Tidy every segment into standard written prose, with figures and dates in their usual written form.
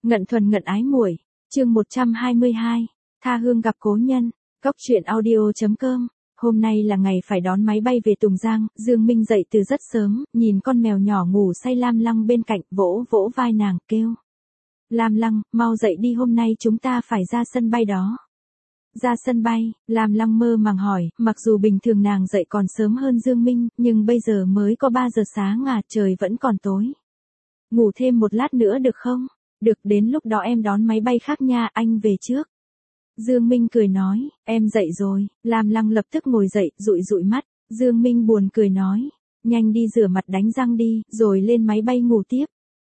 Ngận thuần ngận ái muội, chương 122, tha hương gặp cố nhân, Cóc truyện audio.com. Hôm nay là ngày phải đón máy bay về Tùng Giang, Dương Minh dậy từ rất sớm, nhìn con mèo nhỏ ngủ say Lam Lăng bên cạnh, vỗ vỗ vai nàng, kêu. Lam Lăng, mau dậy đi, hôm nay chúng ta phải ra sân bay đó. Ra sân bay, Lam Lăng mơ màng hỏi, mặc dù bình thường nàng dậy còn sớm hơn Dương Minh, nhưng bây giờ mới có 3 giờ sáng à, trời vẫn còn tối. Ngủ thêm một lát nữa được không? Được, đến lúc đó em đón máy bay khác nha, anh về trước. Dương Minh cười nói, em dậy rồi. Lam Lăng lập tức ngồi dậy, dụi dụi mắt. Dương Minh buồn cười nói, nhanh đi rửa mặt đánh răng đi, rồi lên máy bay ngủ tiếp.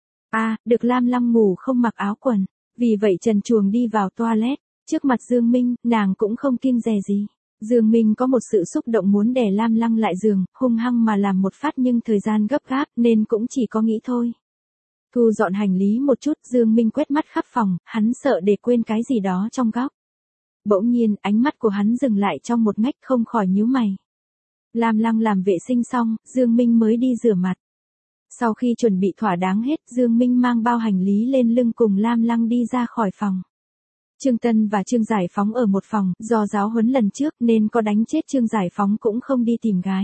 Được. Lam Lăng ngủ không mặc áo quần, vì vậy trần truồng đi vào toilet. Trước mặt Dương Minh, nàng cũng không kiêng dè gì. Dương Minh có một sự xúc động muốn đè Lam Lăng lại giường, hung hăng mà làm một phát, nhưng thời gian gấp gáp nên cũng chỉ có nghĩ thôi. Thu dọn hành lý một chút, Dương Minh quét mắt khắp phòng, hắn sợ để quên cái gì đó trong góc. Bỗng nhiên, ánh mắt của hắn dừng lại trong một ngách, không khỏi nhíu mày. Lam Lăng làm vệ sinh xong, Dương Minh mới đi rửa mặt. Sau khi chuẩn bị thỏa đáng hết, Dương Minh mang bao hành lý lên lưng cùng Lam Lăng đi ra khỏi phòng. Trương Tân và Trương Giải Phóng ở một phòng, do giáo huấn lần trước nên có đánh chết Trương Giải Phóng cũng không đi tìm gái.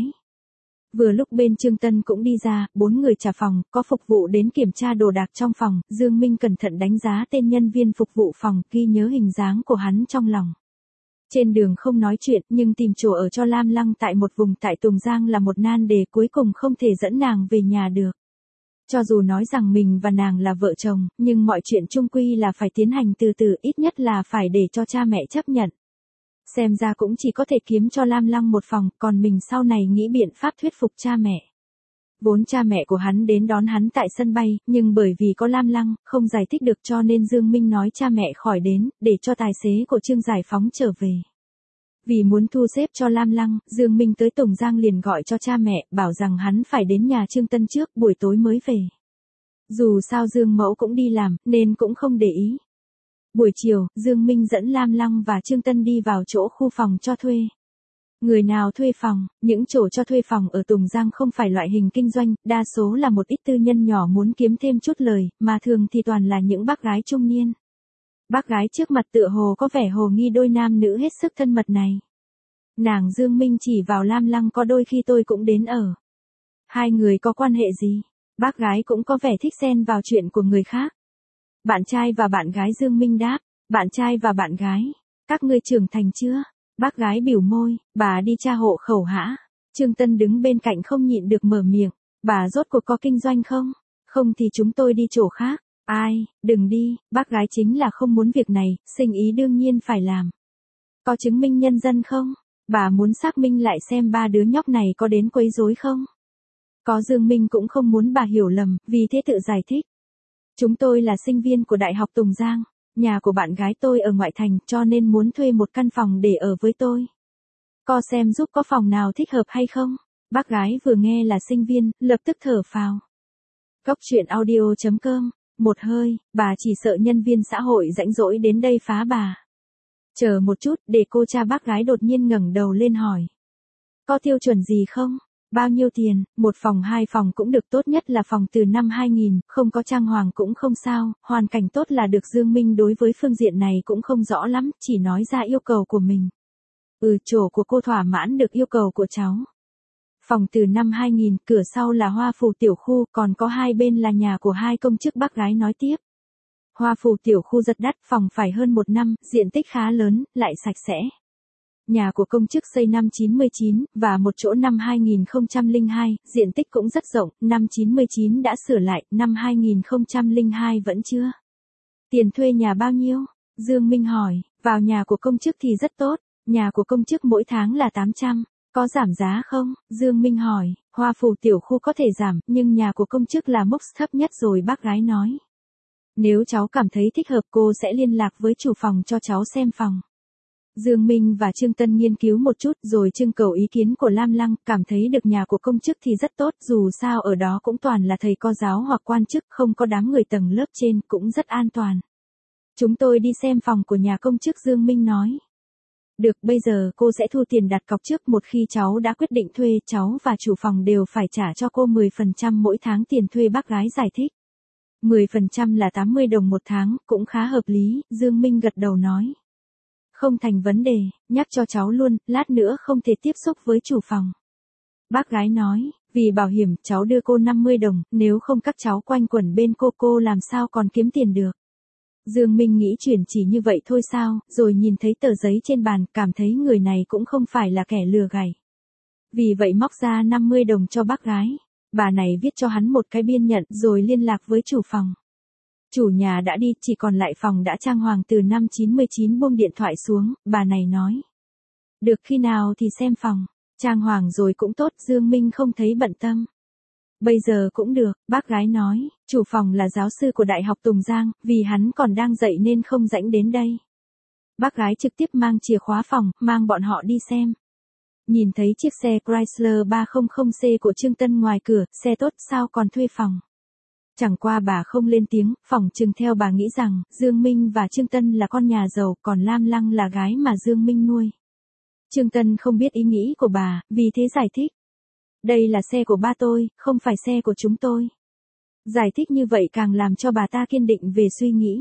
Vừa lúc bên Trương Tân cũng đi ra, 4 người trả phòng, có phục vụ đến kiểm tra đồ đạc trong phòng, Dương Minh cẩn thận đánh giá tên nhân viên phục vụ phòng, ghi nhớ hình dáng của hắn trong lòng. Trên đường không nói chuyện, nhưng tìm chỗ ở cho Lam Lăng tại một vùng tại Tùng Giang là một nan đề, cuối cùng không thể dẫn nàng về nhà được. Cho dù nói rằng mình và nàng là vợ chồng, nhưng mọi chuyện chung quy là phải tiến hành từ từ, ít nhất là phải để cho cha mẹ chấp nhận. Xem ra cũng chỉ có thể kiếm cho Lam Lăng một phòng, còn mình sau này nghĩ biện pháp thuyết phục cha mẹ. Vốn cha mẹ của hắn đến đón hắn tại sân bay, nhưng bởi vì có Lam Lăng, không giải thích được cho nên Dương Minh nói cha mẹ khỏi đến, để cho tài xế của Trương Giải Phóng trở về. Vì muốn thu xếp cho Lam Lăng, Dương Minh tới Tùng Giang liền gọi cho cha mẹ, bảo rằng hắn phải đến nhà Trương Tân trước, buổi tối mới về. Dù sao Dương Mẫu cũng đi làm, nên cũng không để ý. Buổi chiều, Dương Minh dẫn Lam Lăng và Trương Tân đi vào chỗ khu phòng cho thuê. Người nào thuê phòng, những chỗ cho thuê phòng ở Tùng Giang không phải loại hình kinh doanh, đa số là một ít tư nhân nhỏ muốn kiếm thêm chút lời, mà thường thì toàn là những bác gái trung niên. Bác gái trước mặt tựa hồ có vẻ hồ nghi đôi nam nữ hết sức thân mật này. Nàng Dương Minh chỉ vào Lam Lăng, có đôi khi tôi cũng đến ở. Hai người có quan hệ gì? Bác gái cũng có vẻ thích xen vào chuyện của người khác. Bạn trai và bạn gái. Dương Minh đáp, bạn trai và bạn gái. Các ngươi trưởng thành chưa? Bác gái bĩu môi, bà đi tra hộ khẩu hả? Trương Tân đứng bên cạnh không nhịn được mở miệng, bà rốt cuộc có kinh doanh không? Không thì chúng tôi đi chỗ khác. Ai, đừng đi, bác gái chính là không muốn việc này, sinh ý đương nhiên phải làm. Có chứng minh nhân dân không? Bà muốn xác minh lại xem 3 đứa nhóc này có đến quấy rối không? Có. Dương Minh cũng không muốn bà hiểu lầm, vì thế tự giải thích. Chúng tôi là sinh viên của Đại học Tùng Giang, nhà của bạn gái tôi ở ngoại thành, cho nên muốn thuê một căn phòng để ở với tôi. Có xem giúp có phòng nào thích hợp hay không? Bác gái vừa nghe là sinh viên, lập tức thở phào. Cóc truyện audio.com. Một hơi, bà chỉ sợ nhân viên xã hội rãnh rỗi đến đây phá bà. Chờ một chút, để cô cha. Bác gái đột nhiên ngẩng đầu lên hỏi. Có tiêu chuẩn gì không? Bao nhiêu tiền? 1 phòng 2 phòng cũng được, tốt nhất là phòng từ năm 2000, không có trang hoàng cũng không sao, hoàn cảnh tốt là được. Dương Minh đối với phương diện này cũng không rõ lắm, chỉ nói ra yêu cầu của mình. Chỗ của cô thỏa mãn được yêu cầu của cháu. Phòng từ năm 2000, cửa sau là Hoa Phủ tiểu khu, còn có hai bên là nhà của 2 công chức. Bác gái nói tiếp. Hoa Phủ tiểu khu rất đắt, phòng phải hơn 1 năm, diện tích khá lớn, lại sạch sẽ. Nhà của công chức xây năm 99, và một chỗ năm 2002, diện tích cũng rất rộng, năm 99 đã sửa lại, năm 2002 vẫn chưa. Tiền thuê nhà bao nhiêu? Dương Minh hỏi, vào nhà của công chức thì rất tốt, nhà của công chức mỗi tháng là 800. Có giảm giá không? Dương Minh hỏi, Hoa Phủ tiểu khu có thể giảm, nhưng nhà của công chức là mức thấp nhất rồi. Bác gái nói. Nếu cháu cảm thấy thích hợp, cô sẽ liên lạc với chủ phòng cho cháu xem phòng. Dương Minh và Trương Tân nghiên cứu một chút rồi trưng cầu ý kiến của Lam Lăng, cảm thấy được nhà của công chức thì rất tốt, dù sao ở đó cũng toàn là thầy cô giáo hoặc quan chức, không có đám người tầng lớp trên, cũng rất an toàn. Chúng tôi đi xem phòng của nhà công chức. Dương Minh nói. Được, bây giờ cô sẽ thu tiền đặt cọc trước, một khi cháu đã quyết định thuê, cháu và chủ phòng đều phải trả cho cô 10% mỗi tháng tiền thuê. Bác gái giải thích. 10% là 80 đồng một tháng, cũng khá hợp lý, Dương Minh gật đầu nói. Không thành vấn đề, nhắc cho cháu luôn, lát nữa không thể tiếp xúc với chủ phòng. Bác gái nói, vì bảo hiểm cháu đưa cô 50 đồng, nếu không các cháu quanh quẩn bên cô làm sao còn kiếm tiền được. Dương Minh nghĩ chuyển chỉ như vậy thôi sao, rồi nhìn thấy tờ giấy trên bàn, cảm thấy người này cũng không phải là kẻ lừa gài. Vì vậy móc ra 50 đồng cho bác gái. Bà này viết cho hắn một cái biên nhận rồi liên lạc với chủ phòng. Chủ nhà đã đi, chỉ còn lại phòng đã trang hoàng từ năm 99 buông điện thoại xuống, bà này nói. Được khi nào thì xem phòng, trang hoàng rồi cũng tốt, Dương Minh không thấy bận tâm. Bây giờ cũng được, bác gái nói, chủ phòng là giáo sư của Đại học Tùng Giang, vì hắn còn đang dạy nên không rảnh đến đây. Bác gái trực tiếp mang chìa khóa phòng, mang bọn họ đi xem. Nhìn thấy chiếc xe Chrysler 300C của Trương Tân ngoài cửa, xe tốt sao còn thuê phòng. Chẳng qua bà không lên tiếng, phỏng chừng theo bà nghĩ rằng, Dương Minh và Trương Tân là con nhà giàu, còn Lam Lăng là gái mà Dương Minh nuôi. Trương Tân không biết ý nghĩ của bà, vì thế giải thích. Đây là xe của ba tôi, không phải xe của chúng tôi. Giải thích như vậy càng làm cho bà ta kiên định về suy nghĩ.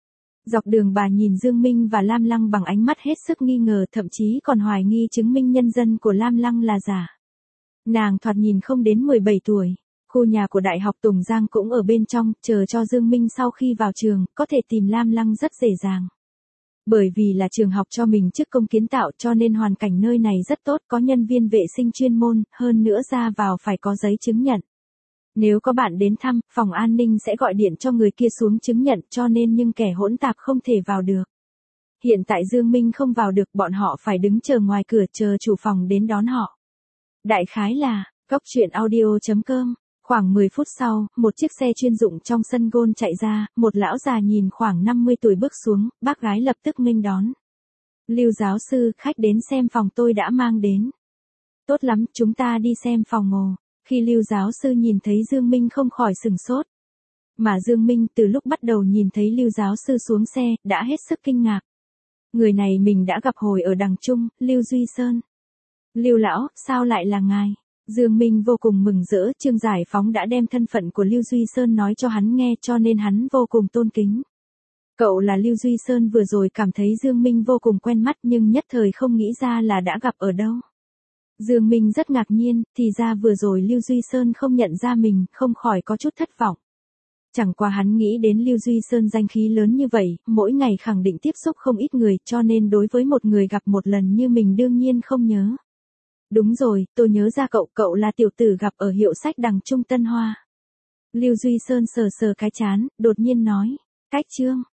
Dọc đường bà nhìn Dương Minh và Lam Lăng bằng ánh mắt hết sức nghi ngờ, thậm chí còn hoài nghi chứng minh nhân dân của Lam Lăng là giả. Nàng thoạt nhìn không đến 17 tuổi. Khu nhà của Đại học Tùng Giang cũng ở bên trong, chờ cho Dương Minh sau khi vào trường, có thể tìm Lam Lăng rất dễ dàng. Bởi vì là trường học cho mình chức công kiến tạo cho nên hoàn cảnh nơi này rất tốt, có nhân viên vệ sinh chuyên môn, hơn nữa ra vào phải có giấy chứng nhận. Nếu có bạn đến thăm, phòng an ninh sẽ gọi điện cho người kia xuống chứng nhận cho nên nhưng kẻ hỗn tạp không thể vào được. Hiện tại Dương Minh không vào được, bọn họ phải đứng chờ ngoài cửa chờ chủ phòng đến đón họ. Đại khái là, coctruyện.audio.com. Khoảng 10 phút sau, một chiếc xe chuyên dụng trong sân golf chạy ra, một lão già nhìn khoảng 50 tuổi bước xuống, bác gái lập tức nghênh đón. Lưu giáo sư, khách đến xem phòng tôi đã mang đến. Tốt lắm, chúng ta đi xem phòng ồ. Khi Lưu giáo sư nhìn thấy Dương Minh không khỏi sửng sốt. Mà Dương Minh từ lúc bắt đầu nhìn thấy Lưu giáo sư xuống xe, đã hết sức kinh ngạc. Người này mình đã gặp hồi ở Đằng Trung, Lưu Duy Sơn. Lưu lão, sao lại là ngài? Dương Minh vô cùng mừng rỡ, Trương Giải Phóng đã đem thân phận của Lưu Duy Sơn nói cho hắn nghe cho nên hắn vô cùng tôn kính. Cậu là Lưu Duy Sơn vừa rồi cảm thấy Dương Minh vô cùng quen mắt nhưng nhất thời không nghĩ ra là đã gặp ở đâu. Dương Minh rất ngạc nhiên, thì ra vừa rồi Lưu Duy Sơn không nhận ra mình, không khỏi có chút thất vọng. Chẳng qua hắn nghĩ đến Lưu Duy Sơn danh khí lớn như vậy, mỗi ngày khẳng định tiếp xúc không ít người cho nên đối với một người gặp một lần như mình đương nhiên không nhớ. Đúng rồi, tôi nhớ ra cậu là tiểu tử gặp ở hiệu sách Đằng Trung Tân Hoa. Lưu Duy Sơn sờ sờ cái trán, đột nhiên nói, cách Trương,